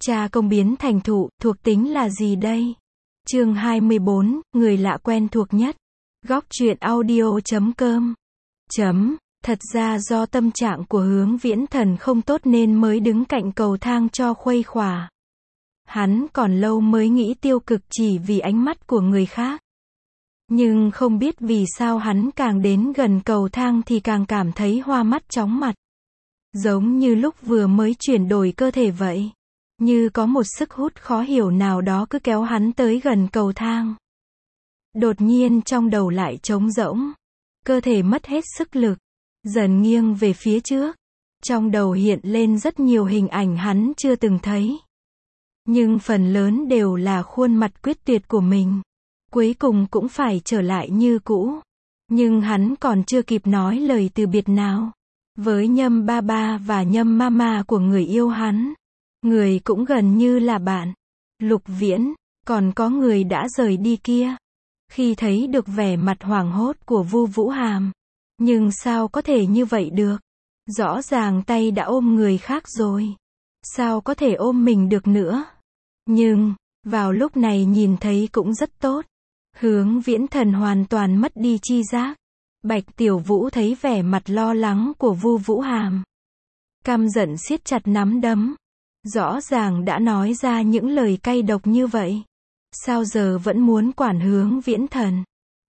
Cha công biến thành thụ, thuộc tính là gì đây? Chương 24, người lạ quen thuộc nhất. Góc truyện audio.com. Thật ra do tâm trạng của Hướng Viễn Thần không tốt nên mới đứng cạnh cầu thang cho khuây khỏa. Hắn còn lâu mới nghĩ tiêu cực chỉ vì ánh mắt của người khác. Nhưng không biết vì sao hắn càng đến gần cầu thang thì càng cảm thấy hoa mắt chóng mặt. Giống như lúc vừa mới chuyển đổi cơ thể vậy. Như có một sức hút khó hiểu nào đó cứ kéo hắn tới gần cầu thang. Đột nhiên trong đầu lại trống rỗng. Cơ thể mất hết sức lực. Dần nghiêng về phía trước. Trong đầu hiện lên rất nhiều hình ảnh hắn chưa từng thấy. Nhưng phần lớn đều là khuôn mặt quyết tuyệt của mình. Cuối cùng cũng phải trở lại như cũ. Nhưng hắn còn chưa kịp nói lời từ biệt nào. Với Nhâm ba ba và Nhâm mama của người yêu hắn. Người cũng gần như là bạn. Lục Viễn, còn có người đã rời đi kia. Khi thấy được vẻ mặt hoảng hốt của Vu Vũ Hàm. Nhưng sao có thể như vậy được? Rõ ràng tay đã ôm người khác rồi. Sao có thể ôm mình được nữa? Nhưng, vào lúc này nhìn thấy cũng rất tốt. Hướng Viễn Thần hoàn toàn mất đi chi giác. Bạch Tiểu Vũ thấy vẻ mặt lo lắng của Vu Vũ Hàm. Căm giận siết chặt nắm đấm. Rõ ràng đã nói ra những lời cay độc như vậy. Sao giờ vẫn muốn quản Hướng Viễn Thần?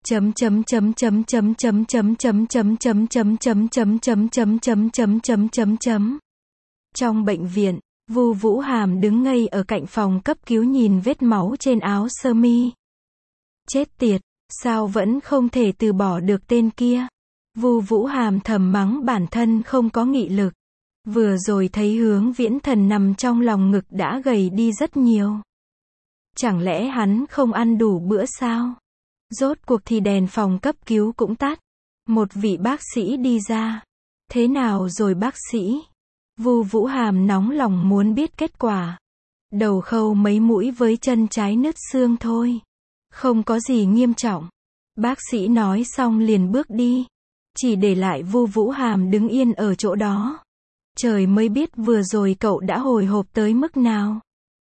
Trong bệnh viện, Vu Vũ Hàm đứng ngây ở cạnh phòng cấp cứu nhìn vết máu trên áo sơ mi. Chết tiệt, sao vẫn không thể từ bỏ được tên kia? Vu Vũ Hàm thầm mắng bản thân không có nghị lực. Vừa rồi thấy Hướng Viễn Thần nằm trong lòng ngực đã gầy đi rất nhiều. Chẳng lẽ hắn không ăn đủ bữa sao? Rốt cuộc thì đèn phòng cấp cứu cũng tắt. Một vị bác sĩ đi ra. Thế nào rồi bác sĩ? Vu Vũ Hàm nóng lòng muốn biết kết quả. Đầu khâu mấy mũi với chân trái nứt xương thôi. Không có gì nghiêm trọng. Bác sĩ nói xong liền bước đi. Chỉ để lại Vu Vũ Hàm đứng yên ở chỗ đó. Trời mới biết vừa rồi cậu đã hồi hộp tới mức nào.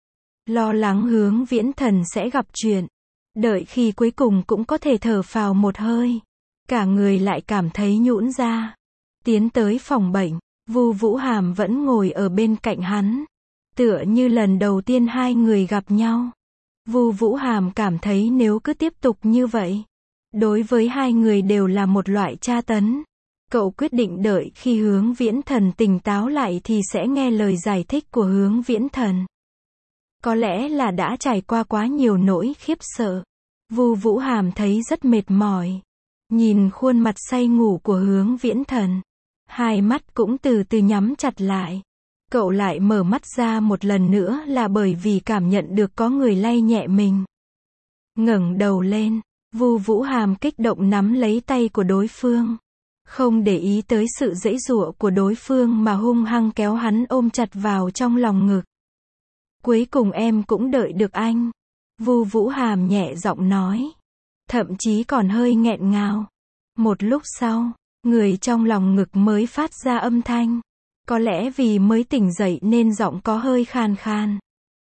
Lo lắng Hướng Viễn Thần sẽ gặp chuyện. Đợi khi cuối cùng cũng có thể thở phào một hơi. Cả người lại cảm thấy nhũn ra. Tiến tới phòng bệnh, Vu Vũ Hàm vẫn ngồi ở bên cạnh hắn. Tựa như lần đầu tiên hai người gặp nhau. Vu Vũ Hàm cảm thấy nếu cứ tiếp tục như vậy, đối với hai người đều là một loại tra tấn. Cậu quyết định đợi khi Hướng Viễn Thần tỉnh táo lại thì sẽ nghe lời giải thích của Hướng Viễn Thần. Có lẽ là đã trải qua quá nhiều nỗi khiếp sợ. Vu Vũ Hàm thấy rất mệt mỏi. Nhìn khuôn mặt say ngủ của Hướng Viễn Thần. Hai mắt cũng từ từ nhắm chặt lại. Cậu lại mở mắt ra một lần nữa là bởi vì cảm nhận được có người lay nhẹ mình. Ngẩng đầu lên, Vu Vũ Hàm kích động nắm lấy tay của đối phương. Không để ý tới sự giãy giụa của đối phương mà hung hăng kéo hắn ôm chặt vào trong lòng ngực. Cuối cùng em cũng đợi được anh. Vu Vũ Hàm nhẹ giọng nói. Thậm chí còn hơi nghẹn ngào. Một lúc sau, người trong lòng ngực mới phát ra âm thanh. Có lẽ vì mới tỉnh dậy nên giọng có hơi khan khan.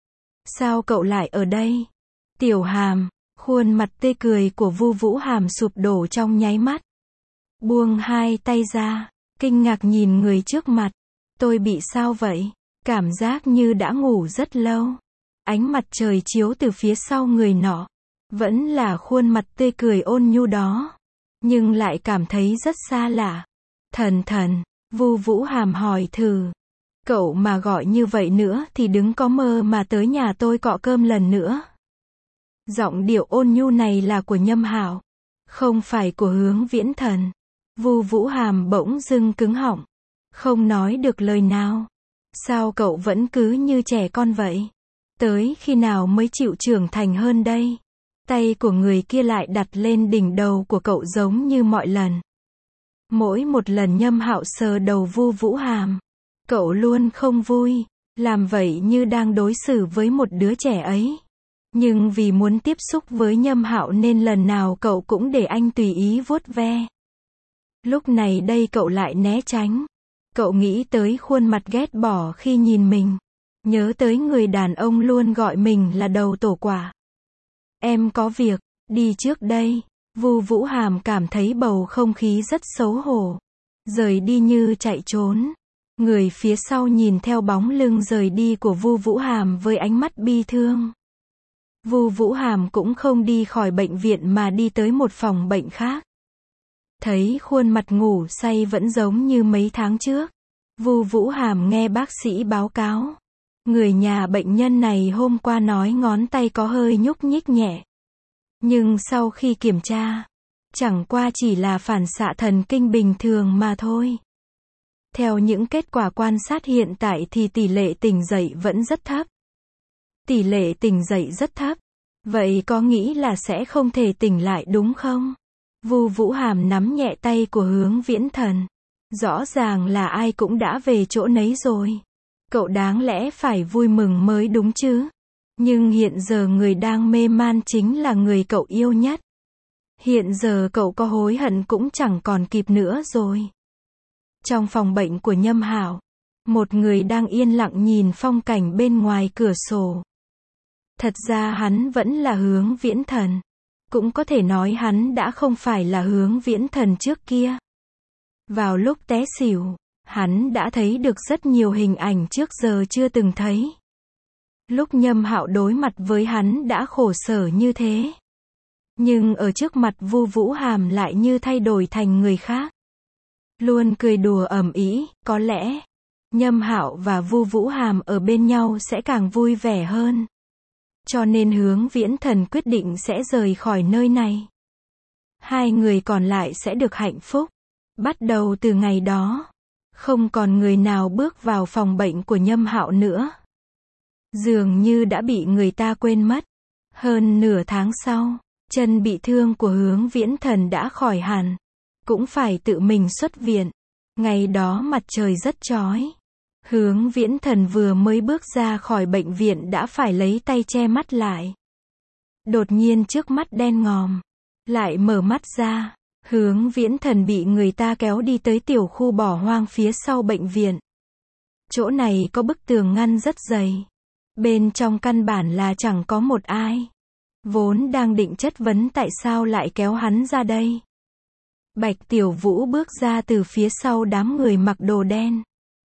Sao cậu lại ở đây? Tiểu Hàm, khuôn mặt tươi cười của Vu Vũ Hàm sụp đổ trong nháy mắt. Buông hai tay ra, kinh ngạc nhìn người trước mặt. Tôi bị sao vậy? Cảm giác như đã ngủ rất lâu. Ánh mặt trời chiếu từ phía sau người nọ. Vẫn là khuôn mặt tươi cười ôn nhu đó. Nhưng lại cảm thấy rất xa lạ. Thần, Vu Vũ Hàm hỏi thử. Cậu mà gọi như vậy nữa thì đừng có mơ mà tới nhà tôi cọ cơm lần nữa. Giọng điệu ôn nhu này là của Nhâm Hạo. Không phải của Hướng Viễn Thần. Vu Vũ Hàm bỗng dưng cứng họng. Không nói được lời nào. Sao cậu vẫn cứ như trẻ con vậy? Tới khi nào mới chịu trưởng thành hơn đây? Tay của người kia lại đặt lên đỉnh đầu của cậu giống như mọi lần. Mỗi một lần Nhâm Hạo sờ đầu Vu Vũ Hàm, cậu luôn không vui, làm vậy như đang đối xử với một đứa trẻ ấy. Nhưng vì muốn tiếp xúc với Nhâm Hạo nên lần nào cậu cũng để anh tùy ý vuốt ve. Lúc này đây cậu lại né tránh. Cậu nghĩ tới khuôn mặt ghét bỏ khi nhìn mình. Nhớ tới người đàn ông luôn gọi mình là đầu tổ quả. Em có việc, đi trước đây. Vu Vũ Hàm cảm thấy bầu không khí rất xấu hổ. Rời đi như chạy trốn. Người phía sau nhìn theo bóng lưng rời đi của Vu Vũ Hàm với ánh mắt bi thương. Vu Vũ Hàm cũng không đi khỏi bệnh viện mà đi tới một phòng bệnh khác. Thấy khuôn mặt ngủ say vẫn giống như mấy tháng trước. Vu Vũ Hàm nghe bác sĩ báo cáo. Người nhà bệnh nhân này hôm qua nói ngón tay có hơi nhúc nhích nhẹ. Nhưng sau khi kiểm tra, chẳng qua chỉ là phản xạ thần kinh bình thường mà thôi. Theo những kết quả quan sát hiện tại thì tỷ lệ tỉnh dậy vẫn rất thấp. Tỷ lệ tỉnh dậy rất thấp. Vậy có nghĩ là sẽ không thể tỉnh lại đúng không? Vu Vũ Hàm nắm nhẹ tay của Hướng Viễn Thần. Rõ ràng là ai cũng đã về chỗ nấy rồi. Cậu đáng lẽ phải vui mừng mới đúng chứ. Nhưng hiện giờ người đang mê man chính là người cậu yêu nhất. Hiện giờ cậu có hối hận cũng chẳng còn kịp nữa rồi. Trong phòng bệnh của Nhâm Hảo, một người đang yên lặng nhìn phong cảnh bên ngoài cửa sổ. Thật ra hắn vẫn là Hướng Viễn Thần. Cũng có thể nói hắn đã không phải là Hướng Viễn Thần trước kia. Vào lúc té xỉu, hắn đã thấy được rất nhiều hình ảnh trước giờ chưa từng thấy. Lúc Nhâm Hạo đối mặt với hắn đã khổ sở như thế. Nhưng ở trước mặt Vu Vũ Hàm lại như thay đổi thành người khác. Luôn cười đùa ầm ĩ, có lẽ Nhâm Hạo và Vu Vũ Hàm ở bên nhau sẽ càng vui vẻ hơn. Cho nên Hướng Viễn Thần quyết định sẽ rời khỏi nơi này. Hai người còn lại sẽ được hạnh phúc. Bắt đầu từ ngày đó, không còn người nào bước vào phòng bệnh của Nhâm Hạo nữa. Dường như đã bị người ta quên mất. Hơn nửa tháng sau, chân bị thương của Hướng Viễn Thần đã khỏi hẳn. Cũng phải tự mình xuất viện. Ngày đó mặt trời rất chói. Hướng Viễn Thần vừa mới bước ra khỏi bệnh viện đã phải lấy tay che mắt lại. Đột nhiên trước mắt đen ngòm. Lại mở mắt ra. Hướng Viễn Thần bị người ta kéo đi tới tiểu khu bỏ hoang phía sau bệnh viện. Chỗ này có bức tường ngăn rất dày. Bên trong căn bản là chẳng có một ai. Vốn đang định chất vấn tại sao lại kéo hắn ra đây. Bạch Tiểu Vũ bước ra từ phía sau đám người mặc đồ đen.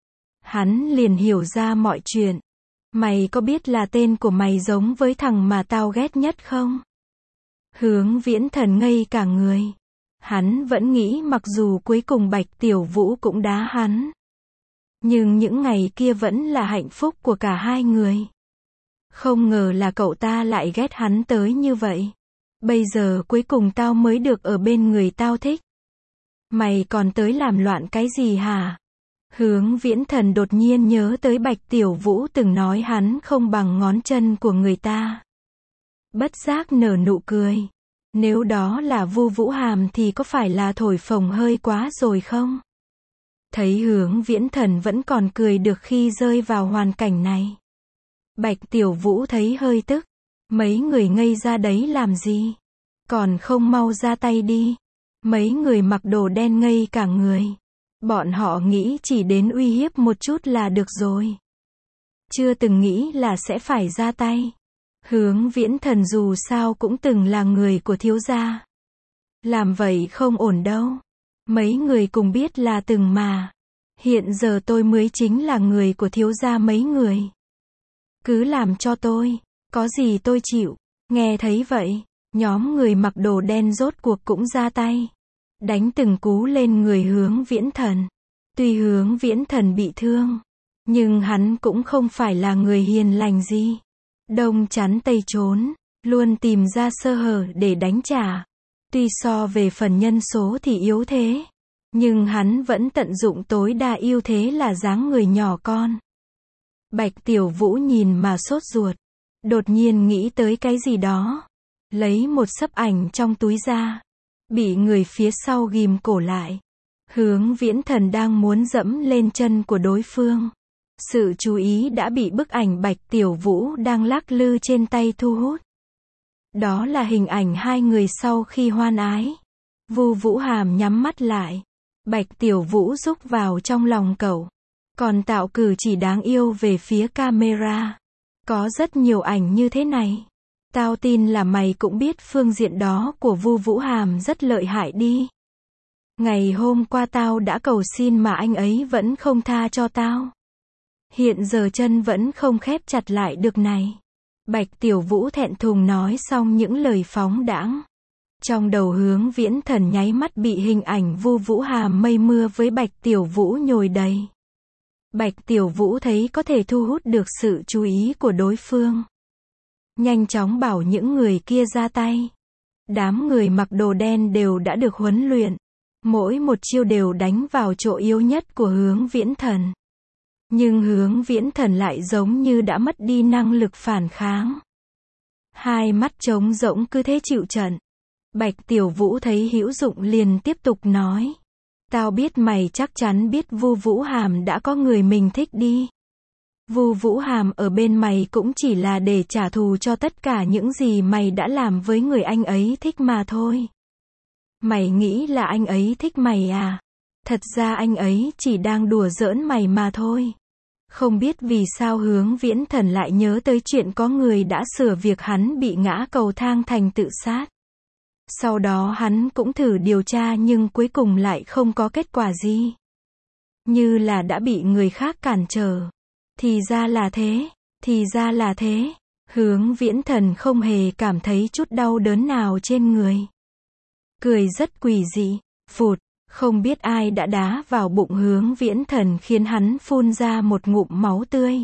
Hắn liền hiểu ra mọi chuyện. Mày có biết là tên của mày giống với thằng mà tao ghét nhất không? Hướng Viễn Thần ngây cả người. Hắn vẫn nghĩ mặc dù cuối cùng Bạch Tiểu Vũ cũng đá hắn. Nhưng những ngày kia vẫn là hạnh phúc của cả hai người. Không ngờ là cậu ta lại ghét hắn tới như vậy. Bây giờ cuối cùng tao mới được ở bên người tao thích. Mày còn tới làm loạn cái gì hả? Hướng Viễn Thần đột nhiên nhớ tới Bạch Tiểu Vũ từng nói hắn không bằng ngón chân của người ta. Bất giác nở nụ cười. Nếu đó là Vu Vũ Hàm thì có phải là thổi phồng hơi quá rồi không? Thấy Hướng Viễn Thần vẫn còn cười được khi rơi vào hoàn cảnh này. Bạch Tiểu Vũ thấy hơi tức. Mấy người ngây ra đấy làm gì? Còn không mau ra tay đi. Mấy người mặc đồ đen ngây cả người. Bọn họ nghĩ chỉ đến uy hiếp một chút là được rồi. Chưa từng nghĩ là sẽ phải ra tay. Hướng Viễn Thần dù sao cũng từng là người của thiếu gia. Làm vậy không ổn đâu. Mấy người cùng biết là từng mà. Hiện giờ tôi mới chính là người của thiếu gia mấy người. Cứ làm cho tôi. Có gì tôi chịu. Nghe thấy vậy, nhóm người mặc đồ đen rốt cuộc cũng ra tay. Đánh từng cú lên người Hướng Viễn Thần. Tuy Hướng Viễn Thần bị thương, nhưng hắn cũng không phải là người hiền lành gì. Đông chắn tây trốn, luôn tìm ra sơ hở để đánh trả. Tuy so về phần nhân số thì yếu thế, nhưng hắn vẫn tận dụng tối đa ưu thế là dáng người nhỏ con. Bạch Tiểu Vũ nhìn mà sốt ruột. Đột nhiên nghĩ tới cái gì đó. Lấy một xấp ảnh trong túi ra. Bị người phía sau ghim cổ lại. Hướng Viễn Thần đang muốn dẫm lên chân của đối phương. Sự chú ý đã bị bức ảnh Bạch Tiểu Vũ đang lắc lư trên tay thu hút. Đó là hình ảnh hai người sau khi hoan ái. Vu Vũ Hàm nhắm mắt lại. Bạch Tiểu Vũ rúc vào trong lòng cậu. Còn tạo cử chỉ đáng yêu về phía camera. Có rất nhiều ảnh như thế này. Tao tin là mày cũng biết phương diện đó của Vu Vũ Hàm rất lợi hại đi. Ngày hôm qua tao đã cầu xin mà anh ấy vẫn không tha cho tao. Hiện giờ chân vẫn không khép chặt lại được này. Bạch Tiểu Vũ thẹn thùng nói xong những lời phóng đãng. Trong đầu Hướng Viễn Thần nháy mắt bị hình ảnh Vu Vũ Hàm mây mưa với Bạch Tiểu Vũ nhồi đầy. Bạch Tiểu Vũ thấy có thể thu hút được sự chú ý của đối phương. Nhanh chóng bảo những người kia ra tay. Đám người mặc đồ đen đều đã được huấn luyện. Mỗi một chiêu đều đánh vào chỗ yếu nhất của Hướng Viễn Thần. Nhưng Hướng Viễn Thần lại giống như đã mất đi năng lực phản kháng. Hai mắt trống rỗng cứ thế chịu trận. Bạch Tiểu Vũ thấy hữu dụng liền tiếp tục nói. Tao biết mày chắc chắn biết Vu Vũ Hàm đã có người mình thích đi. Vu Vũ Hàm ở bên mày cũng chỉ là để trả thù cho tất cả những gì mày đã làm với người anh ấy thích mà thôi. Mày nghĩ là anh ấy thích mày à? Thật ra anh ấy chỉ đang đùa giỡn mày mà thôi. Không biết vì sao Hướng Viễn Thần lại nhớ tới chuyện có người đã sửa việc hắn bị ngã cầu thang thành tự sát. Sau đó hắn cũng thử điều tra nhưng cuối cùng lại không có kết quả gì. Như là đã bị người khác cản trở. Thì ra là thế, thì ra là thế. Hướng Viễn Thần không hề cảm thấy chút đau đớn nào trên người. Cười rất quỷ dị, phụt, không biết ai đã đá vào bụng Hướng Viễn Thần khiến hắn phun ra một ngụm máu tươi.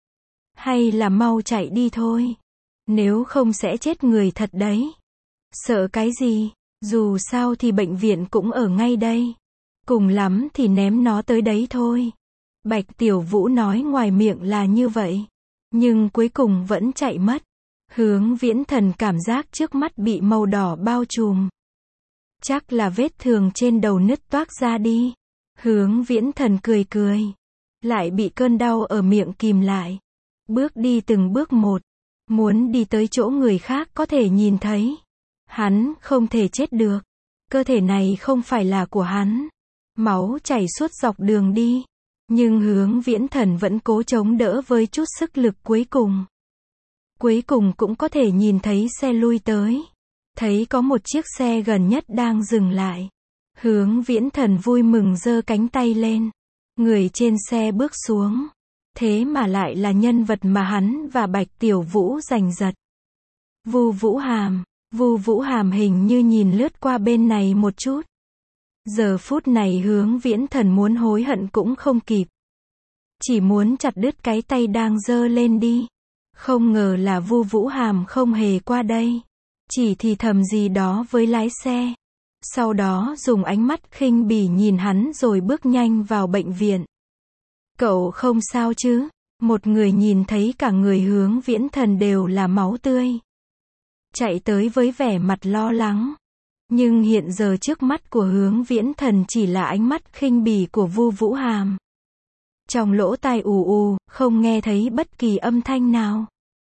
Hay là mau chạy đi thôi. Nếu không sẽ chết người thật đấy. Sợ cái gì, dù sao thì bệnh viện cũng ở ngay đây. Cùng lắm thì ném nó tới đấy thôi. Bạch Tiểu Vũ nói ngoài miệng là như vậy. Nhưng cuối cùng vẫn chạy mất. Hướng Viễn Thần cảm giác trước mắt bị màu đỏ bao trùm. Chắc là vết thương trên đầu nứt toác ra đi. Hướng Viễn Thần cười cười. Lại bị cơn đau ở miệng kìm lại. Bước đi từng bước một. Muốn đi tới chỗ người khác có thể nhìn thấy. Hắn không thể chết được. Cơ thể này không phải là của hắn. Máu chảy suốt dọc đường đi. Nhưng Hướng Viễn Thần vẫn cố chống đỡ với chút sức lực cuối cùng. Cuối cùng cũng có thể nhìn thấy xe lui tới. Thấy có một chiếc xe gần nhất đang dừng lại. Hướng Viễn Thần vui mừng giơ cánh tay lên. Người trên xe bước xuống. Thế mà lại là nhân vật mà hắn và Bạch Tiểu Vũ giành giật. Vu Vũ Hàm. Vu Vũ Hàm hình như nhìn lướt qua bên này một chút. Giờ phút này Hướng Viễn Thần muốn hối hận cũng không kịp. Chỉ muốn chặt đứt cái tay đang giơ lên đi. Không ngờ là Vu Vũ Hàm không hề qua đây. Chỉ thì thầm gì đó với lái xe. Sau đó dùng ánh mắt khinh bỉ nhìn hắn rồi bước nhanh vào bệnh viện. Cậu không sao chứ? Một người nhìn thấy cả người Hướng Viễn Thần đều là máu tươi. Chạy tới với vẻ mặt lo lắng. Nhưng hiện giờ trước mắt của Hướng Viễn Thần chỉ là ánh mắt khinh bỉ của Vu Vũ Hàm. Trong lỗ tai ù ù, không nghe thấy bất kỳ âm thanh nào.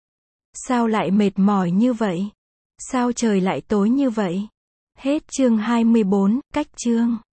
Sao lại mệt mỏi như vậy? Sao trời lại tối như vậy? Hết chương 24, cách chương.